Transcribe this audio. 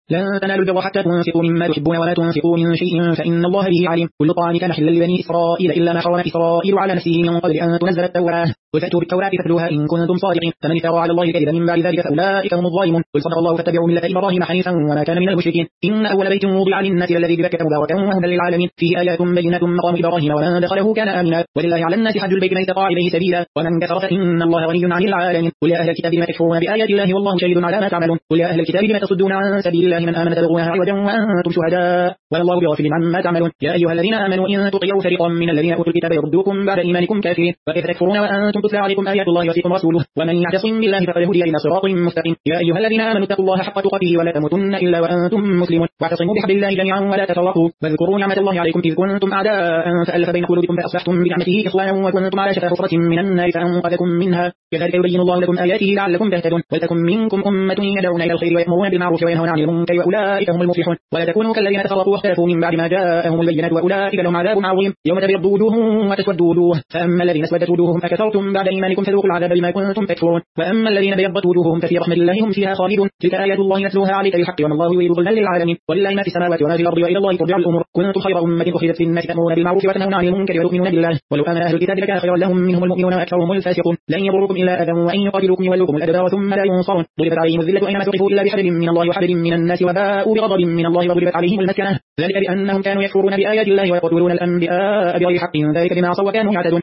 لن تنالوا البر حتى تنفقوا مما تحبون ولا تنفقوا من شيء فإن الله به عليم. كل طعام كان حلا لبني إسرائيل إلا ما حرم إسرائيل على نفسه من قبل أن تنزل التوراة وتأتوا بالتوراة فاتلوها إن كنتم صادقين. فمن افترى على الله كذبا من بعد ذلك فأولئك هم الظالمون. قل صدق الله فاتبعوا ملة إبراهيم حنيفا وما كان من المشركين. إن أول بيت وضع للناس الذي ببكة مباركا وهدى للعالمين فيه آيات بينات مقام إبراهيم ومن دخله كان آمنا ولله على الناس حج البيت من استطاع إليه سبيلا ومن كفر فإن الله غني عن العالمين. قل يا أهل الكتاب لم تكفرون بآيات الله والله شهيد على ما تعملون. قل يا أهل الكتاب لم تصدون عن سبيل الله من آمن تبغونها عوجا وأنتم شهداء والله بغافل عما تعملون. يا أيها الذين آمنوا إن تطيعوا فريقا من الذين أوتوا الكتاب يردوكم بعد إيمانكم كافرين وكيف تكفرون وأنتم تتلى عليكم آيات الله وفيكم رسوله ومن يعتصم بالله فقد هدي إلى صراط مستقيم. يا أيها الذين آمنوا اتقوا الله حق تقاته ولا تموتن إلا وأنتم مسلمون واعتصموا بحبل الله جميعا ولا تفرقوا واذكروا نعمة الله عليكم إذ كنتم أعداء فألف بين قلوبكم فأصبحتم بنعمته إخوانا وكنتم على شفا حفرة من النار فأنقذكم منها كذلك يبين الله لكم آياته لعلكم تهتدون. ولتكن منكم أمة يدعون إلى الخير ويأمرون بالمعروف وينهون عن المنكر وأولئك هم المفلحون. ولا تكونوا كالذين تفرقوا واختلفوا من بعد ما جاءهم البينات وأولئك لهم عذاب عظيم. يوم تبيض وجوه وتسود وجوه فأما الذين اسودت وجوههم أكفرتم بعد إيمانكم فذوقوا العذاب بما كنتم تكفرون وأما الذين بيضت وجوههم ففي رحمة الله هم فيها خالدون. تلك آيات الله نتلوها عليك بالحق وما الله يريد ظلما للعالمين. ولله ما في السماوات وما في الأرض وإلى الله ترجع الأمور. كنتم خير أمة أخرجت للناس تأمرون بالمعروف وتنهون عن المنكر وتؤمنون بالله ولو آمن أهل الكتاب لكان خيرا لهم منهم المؤمنون وأكثرهم الفاسقون. لن يضركم إلا أذى وإن يقاتلوكم يولوكم الأدبار ثم لا ينصرون. ضربت عليهم الذلة أينما ثقفوا إلا بحبل من الله وحبل من الناس وباءوا بغضب من الله وضربت عليهم المسكنة ذلك بأنهم كانوا يكفرون بآيات الله ويقتلون الأنبياء بغير حق ذلك بما عصوا وكانوا يعتدون.